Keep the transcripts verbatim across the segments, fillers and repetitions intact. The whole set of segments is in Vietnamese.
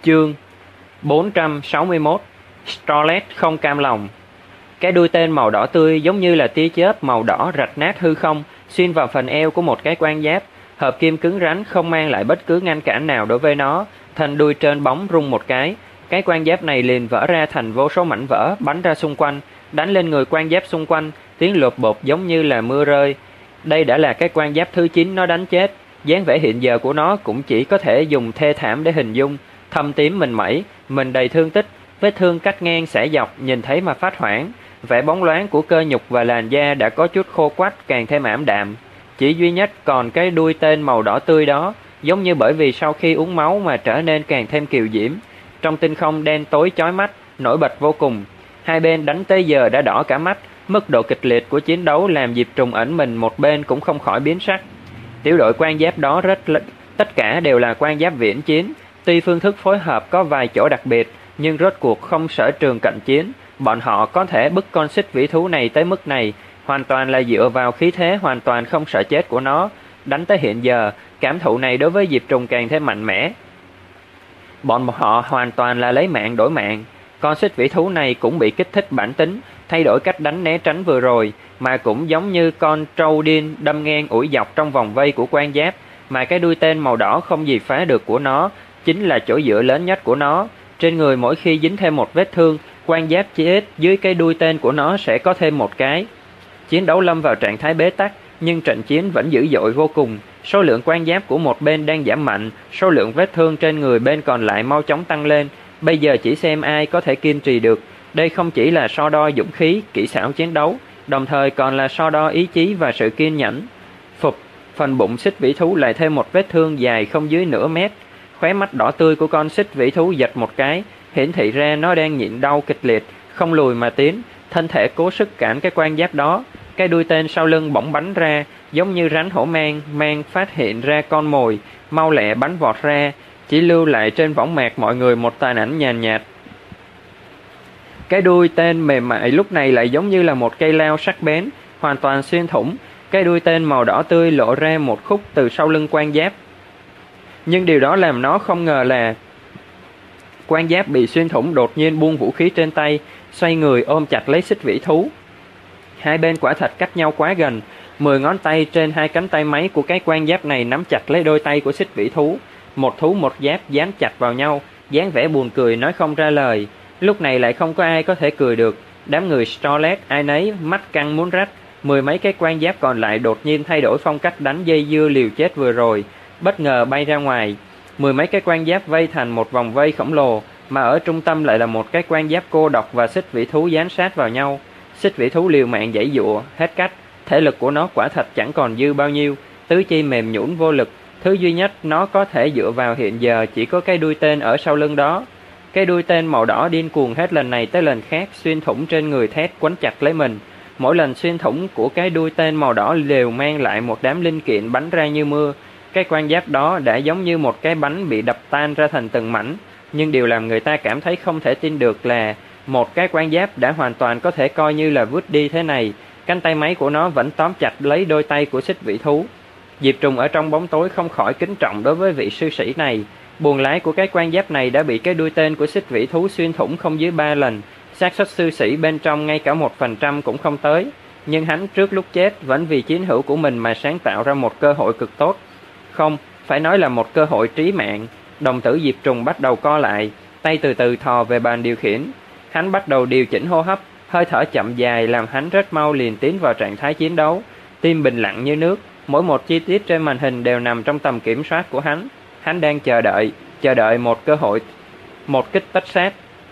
Chương bốn trăm sáu mươi mốt. Starlet không cam lòng. Cái đuôi tên màu đỏ tươi giống như là tia chớp màu đỏ rạch nát hư không, xuyên vào phần eo của một cái quan giáp. Hợp kim cứng rắn không mang lại bất cứ ngăn cản nào đối với nó. Thân đuôi trên bóng rung một cái, cái quan giáp này liền vỡ ra thành vô số mảnh vỡ, bắn ra xung quanh, đánh lên người quan giáp xung quanh, tiếng lột bột giống như là mưa rơi. Đây đã là cái quan giáp thứ chín nó đánh chết. Dáng vẻ hiện giờ của nó cũng chỉ có thể dùng thê thảm để hình dung. Thâm tím mình mẩy, mình đầy thương tích, vết thương cắt ngang xẻ dọc, nhìn thấy mà phát hoảng. Vẻ bóng loáng của cơ nhục và làn da đã có chút khô quắt, càng thêm ảm đạm. Chỉ duy nhất còn cái đuôi tên màu đỏ tươi đó, giống như bởi vì sau khi uống máu mà trở nên càng thêm kiều diễm. Trong tinh không đen tối chói mắt, nổi bật vô cùng. Hai bên đánh tới giờ đã đỏ cả mắt. Mức độ kịch liệt của chiến đấu làm Diệp Trùng ẩn mình một bên cũng không khỏi biến sắc. Tiểu đội quan giáp đó rất tất cả đều là quan giáp viễn chiến. Tuy phương thức phối hợp có vài chỗ đặc biệt, nhưng rốt cuộc không sở trường cận chiến. Bọn họ có thể bức con xích vĩ thú này tới mức này, hoàn toàn là dựa vào khí thế hoàn toàn không sợ chết của nó. Đánh tới hiện giờ, cảm thụ này đối với Diệp Trùng càng thêm mạnh mẽ. Bọn họ hoàn toàn là lấy mạng đổi mạng. Con xích vĩ thú này cũng bị kích thích bản tính, thay đổi cách đánh né tránh vừa rồi, mà cũng giống như con trâu điên đâm ngang ủi dọc trong vòng vây của quan giáp. Mà cái đuôi tên màu đỏ không gì phá được của nó, chính là chỗ dựa lớn nhất của nó. Trên người mỗi khi dính thêm một vết thương, quan giáp chết dưới cái đuôi tên của nó sẽ có thêm một cái. Chiến đấu lâm vào trạng thái bế tắc, nhưng trận chiến vẫn dữ dội vô cùng. Số lượng quan giáp của một bên đang giảm mạnh, số lượng vết thương trên người bên còn lại mau chóng tăng lên. Bây giờ chỉ xem ai có thể kiên trì được. Đây không chỉ là so đo dũng khí, kỹ xảo chiến đấu, đồng thời còn là so đo ý chí và sự kiên nhẫn. Phục, phần bụng xích vĩ thú lại thêm một vết thương dài không dưới nửa mét. Khóe mắt đỏ tươi của con xích vĩ thú giật một cái, hiển thị ra nó đang nhịn đau kịch liệt, không lùi mà tiến, thân thể cố sức cản cái quan giáp đó. Cái đuôi tên sau lưng bỗng bắn ra, giống như rắn hổ mang, mang phát hiện ra con mồi, mau lẹ bắn vọt ra, chỉ lưu lại trên võng mạc mọi người một tàn ảnh nhàn nhạt. Cái đuôi tên mềm mại lúc này lại giống như là một cây lao sắc bén, hoàn toàn xuyên thủng. Cái đuôi tên màu đỏ tươi lộ ra một khúc từ sau lưng quan giáp. Nhưng điều đó làm nó không ngờ là quan giáp bị xuyên thủng đột nhiên buông vũ khí trên tay, xoay người ôm chặt lấy xích vĩ thú. Hai bên quả thật cách nhau quá gần, mười ngón tay trên hai cánh tay máy của cái quan giáp này nắm chặt lấy đôi tay của xích vĩ thú. Một thú một giáp dán chặt vào nhau, dáng vẻ buồn cười nói không ra lời. Lúc này lại không có ai có thể cười được. Đám người Starlet ai nấy mắt căng muốn rách. Mười mấy cái quan giáp còn lại đột nhiên thay đổi phong cách đánh dây dưa liều chết vừa rồi, bất ngờ bay ra ngoài. Mười mấy cái quan giáp vây thành một vòng vây khổng lồ, mà ở trung tâm lại là một cái quan giáp cô độc và xích vĩ thú dán sát vào nhau. Xích vĩ thú liều mạng giãy giụa hết cách, thể lực của nó quả thật chẳng còn dư bao nhiêu, tứ chi mềm nhũn vô lực. Thứ duy nhất nó có thể dựa vào hiện giờ chỉ có cái đuôi tên ở sau lưng đó. Cái đuôi tên màu đỏ điên cuồng hết lần này tới lần khác, xuyên thủng trên người thét quấn chặt lấy mình. Mỗi lần xuyên thủng của cái đuôi tên màu đỏ đều mang lại một đám linh kiện bắn ra như mưa. Cái quan giáp đó đã giống như một cái bánh bị đập tan ra thành từng mảnh. Nhưng điều làm người ta cảm thấy không thể tin được là một cái quan giáp đã hoàn toàn có thể coi như là vứt đi thế này. Cánh tay máy của nó vẫn tóm chặt lấy đôi tay của xích vĩ thú. Diệp Trùng ở trong bóng tối không khỏi kính trọng đối với vị sư sĩ này. Buồng lái của cái quan giáp này đã bị cái đuôi tên của xích vĩ thú xuyên thủng không dưới ba lần. Xác suất sư sĩ bên trong ngay cả một phần trăm cũng không tới. Nhưng hắn trước lúc chết vẫn vì chiến hữu của mình mà sáng tạo ra một cơ hội cực tốt. Không, phải nói là một cơ hội trí mạng. Đồng tử Diệp Trùng bắt đầu co lại, tay từ từ thò về bàn điều khiển. Hắn bắt đầu điều chỉnh hô hấp, hơi thở chậm dài làm hắn rất mau liền tiến vào trạng thái chiến đấu. Tim bình lặng như nước, mỗi một chi tiết trên màn hình đều nằm trong tầm kiểm soát của hắn. Hắn đang chờ đợi, chờ đợi một cơ hội, một kích tất sát.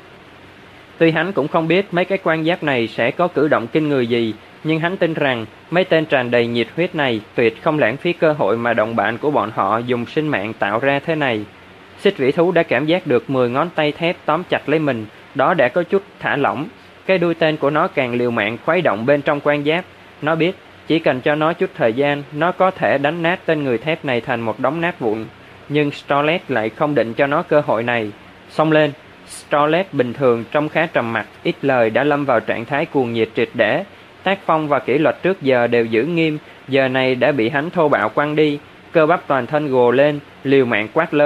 Tuy hắn cũng không biết mấy cái quan giáp này sẽ có cử động kinh người gì, nhưng hắn tin rằng mấy tên tràn đầy nhiệt huyết này tuyệt không lãng phí cơ hội mà đồng bạn của bọn họ dùng sinh mạng tạo ra thế này. Xích vĩ thú đã cảm giác được mười ngón tay thép tóm chặt lấy mình, đó đã có chút thả lỏng. Cái đuôi tên của nó càng liều mạng khuấy động bên trong quan giáp. Nó biết chỉ cần cho nó chút thời gian, nó có thể đánh nát tên người thép này thành một đống nát vụn. Nhưng Starlet lại không định cho nó cơ hội này. Xông lên! Starlet bình thường trông khá trầm mặc, ít lời đã lâm vào trạng thái cuồng nhiệt triệt để. Tác phong và kỷ luật trước giờ đều giữ nghiêm, giờ này đã bị hắn thô bạo quăng đi. Cơ bắp toàn thân gồ lên, liều mạng quát lớn.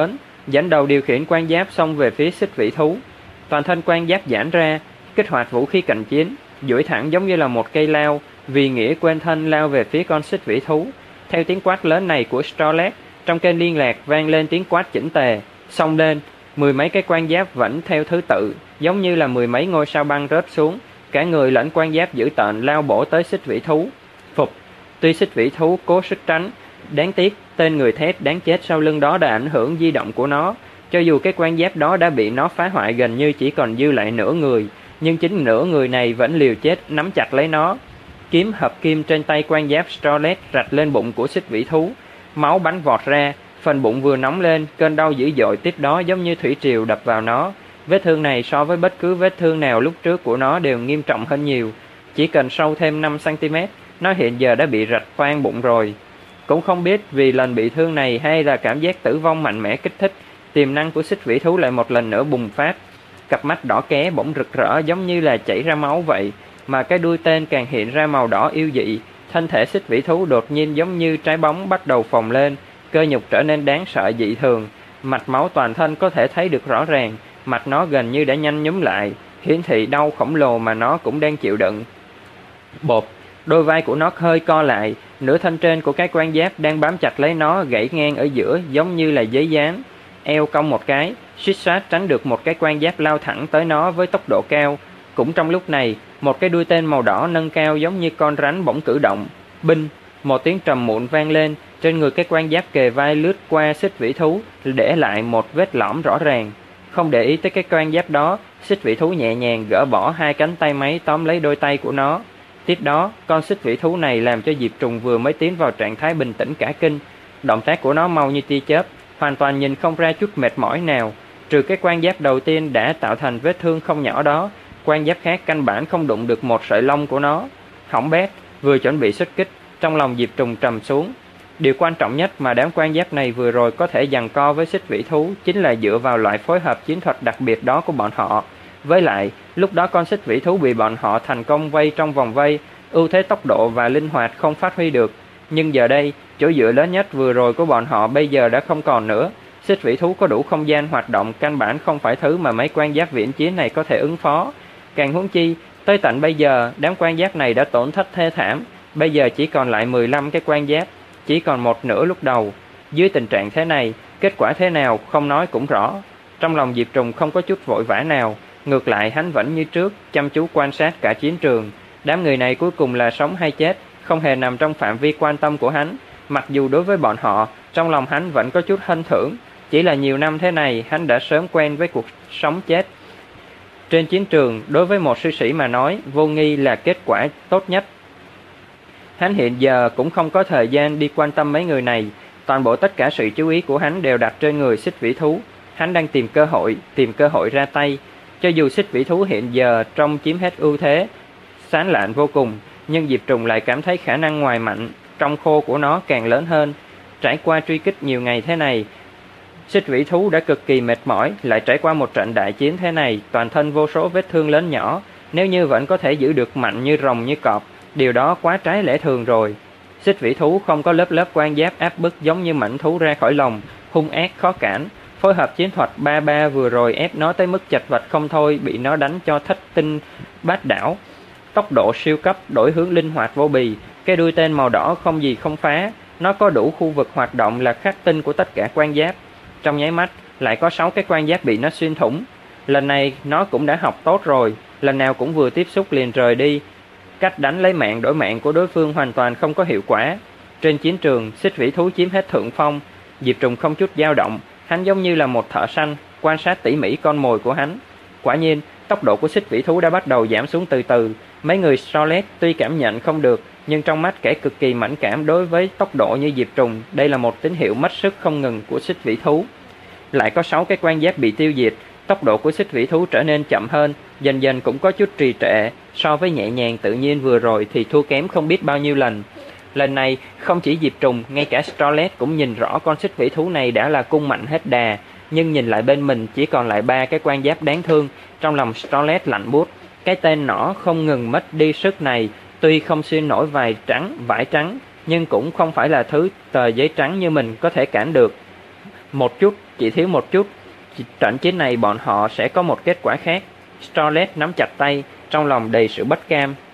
dẫn đầu điều khiển quan giáp xông về phía xích vĩ thú. Toàn thân quan giáp giãn ra, kích hoạt vũ khí cận chiến, duỗi thẳng giống như là một cây lao, vì nghĩa quên thân lao về phía con xích vĩ thú. Theo tiếng quát lớn này của Scarlet, trong kênh liên lạc vang lên tiếng quát chỉnh tề, xông lên. Mười mấy cái quan giáp vẫn theo thứ tự, giống như là mười mấy ngôi sao băng rớt xuống, cả người lẫn quan giáp dữ tợn lao bổ tới xích vĩ thú. Phục. Tuy xích vĩ thú cố sức tránh, đáng tiếc tên người thép đáng chết sau lưng đó đã ảnh hưởng di động của nó. Cho dù cái quan giáp đó đã bị nó phá hoại gần như chỉ còn dư lại nửa người, nhưng chính nửa người này vẫn liều chết nắm chặt lấy nó. Kiếm hợp kim trên tay quan giáp Scarlet rạch lên bụng của xích vĩ thú, máu bắn vọt ra, phần bụng vừa nóng lên, cơn đau dữ dội tiếp đó giống như thủy triều đập vào nó. Vết thương này so với bất cứ vết thương nào lúc trước của nó đều nghiêm trọng hơn nhiều. Chỉ cần sâu thêm năm xăng ti mét, nó hiện giờ đã bị rạch toang bụng rồi. Cũng không biết vì lần bị thương này hay là cảm giác tử vong mạnh mẽ kích thích, tiềm năng của xích vĩ thú lại một lần nữa bùng phát. Cặp mắt đỏ ké bỗng rực rỡ giống như là chảy ra máu vậy, mà cái đuôi tên càng hiện ra màu đỏ yêu dị. Thân thể xích vĩ thú đột nhiên giống như trái bóng bắt đầu phồng lên, cơ nhục trở nên đáng sợ dị thường. Mạch máu toàn thân có thể thấy được rõ ràng, mặt nó gần như đã nhanh nhúm lại, hiển thị đau khổng lồ mà nó cũng đang chịu đựng. Bột, đôi vai của nó hơi co lại, nửa thân trên của cái quan giáp đang bám chặt lấy nó gãy ngang ở giữa giống như là giấy dán. Eo cong một cái, suýt soát tránh được một cái quan giáp lao thẳng tới nó với tốc độ cao. Cũng trong lúc này, một cái đuôi tên màu đỏ nâng cao giống như con rắn bỗng cử động. Binh, một tiếng trầm muộn vang lên, trên người cái quan giáp kề vai lướt qua xích vĩ thú, để lại một vết lõm rõ ràng. Không để ý tới cái quan giáp đó, xích vĩ thú nhẹ nhàng gỡ bỏ hai cánh tay máy tóm lấy đôi tay của nó. Tiếp đó, con xích vĩ thú này làm cho Diệp Trùng vừa mới tiến vào trạng thái bình tĩnh cả kinh. Động tác của nó mau như tia chớp, hoàn toàn nhìn không ra chút mệt mỏi nào. Trừ cái quan giáp đầu tiên đã tạo thành vết thương không nhỏ đó, quan giáp khác căn bản không đụng được một sợi lông của nó. Hỏng bét, vừa chuẩn bị xuất kích, trong lòng Diệp Trùng trầm xuống. Điều quan trọng nhất mà đám quan giáp này vừa rồi có thể giằng co với xích vĩ thú chính là dựa vào loại phối hợp chiến thuật đặc biệt đó của bọn họ. Với lại, lúc đó con xích vĩ thú bị bọn họ thành công vây trong vòng vây, ưu thế tốc độ và linh hoạt không phát huy được. Nhưng giờ đây, chỗ dựa lớn nhất vừa rồi của bọn họ bây giờ đã không còn nữa. Xích vĩ thú có đủ không gian hoạt động, căn bản không phải thứ mà mấy quan giáp viễn chiến này có thể ứng phó. Càng huống chi, tới tận bây giờ, đám quan giáp này đã tổn thất thê thảm. Bây giờ chỉ còn lại mười lăm cái quan giáp, chỉ còn một nửa lúc đầu. Dưới tình trạng thế này, kết quả thế nào không nói cũng rõ. Trong lòng Diệp Trùng không có chút vội vã nào, ngược lại hắn vẫn như trước, chăm chú quan sát cả chiến trường. Đám người này cuối cùng là sống hay chết, không hề nằm trong phạm vi quan tâm của hắn. Mặc dù đối với bọn họ, trong lòng hắn vẫn có chút hân thưởng, chỉ là nhiều năm thế này hắn đã sớm quen với cuộc sống chết. Trên chiến trường, đối với một sư sĩ mà nói, vô nghi là kết quả tốt nhất. Hắn hiện giờ cũng không có thời gian đi quan tâm mấy người này, toàn bộ tất cả sự chú ý của hắn đều đặt trên người xích vĩ thú. Hắn đang tìm cơ hội, tìm cơ hội ra tay. Cho dù xích vĩ thú hiện giờ trông chiếm hết ưu thế, sáng lạn vô cùng, nhưng Diệp Trùng lại cảm thấy khả năng ngoài mạnh, trong khô của nó càng lớn hơn. Trải qua truy kích nhiều ngày thế này, xích vĩ thú đã cực kỳ mệt mỏi, lại trải qua một trận đại chiến thế này, toàn thân vô số vết thương lớn nhỏ. Nếu như vẫn có thể giữ được mạnh như rồng như cọp, điều đó quá trái lẽ thường rồi. Xích vĩ thú không có lớp lớp quan giáp áp bức giống như mãnh thú ra khỏi lồng, hung ác khó cản. Phối hợp chiến thuật ba ba vừa rồi ép nó tới mức chật vật không thôi, bị nó đánh cho thất tinh bát đảo. Tốc độ siêu cấp, đổi hướng linh hoạt vô bì, cái đuôi tên màu đỏ không gì không phá. Nó có đủ khu vực hoạt động là khắc tinh của tất cả quan giáp. Trong nháy mắt, lại có sáu cái quan giáp bị nó xuyên thủng. Lần này, nó cũng đã học tốt rồi, lần nào cũng vừa tiếp xúc liền rời đi. Cách đánh lấy mạng đổi mạng của đối phương hoàn toàn không có hiệu quả. Trên chiến trường, xích vĩ thú chiếm hết thượng phong. Diệp Trùng không chút dao động, hắn giống như là một thợ săn, quan sát tỉ mỉ con mồi của hắn. Quả nhiên, tốc độ của xích vĩ thú đã bắt đầu giảm xuống từ từ. Mấy người Scarlet tuy cảm nhận không được, nhưng trong mắt kẻ cực kỳ mẫn cảm đối với tốc độ như Diệp Trùng, đây là một tín hiệu mất sức không ngừng của xích vĩ thú. Lại có sáu cái quan giáp bị tiêu diệt, tốc độ của xích vĩ thú trở nên chậm hơn, dần dần cũng có chút trì trệ, so với nhẹ nhàng tự nhiên vừa rồi thì thua kém không biết bao nhiêu lần. Lần này, không chỉ Diệp Trùng, ngay cả Scarlet cũng nhìn rõ con xích vĩ thú này đã là cung mạnh hết đà, nhưng nhìn lại bên mình chỉ còn lại ba cái quan giáp đáng thương, trong lòng Scarlet lạnh buốt. Cái tên nỏ không ngừng mất đi sức này, tuy không xuyên nổi vải trắng, vải trắng, nhưng cũng không phải là thứ tờ giấy trắng như mình có thể cản được. Một chút, chỉ thiếu một chút. Trận chiến này bọn họ sẽ có một kết quả khác. Scarlett nắm chặt tay, trong lòng đầy sự bất cam.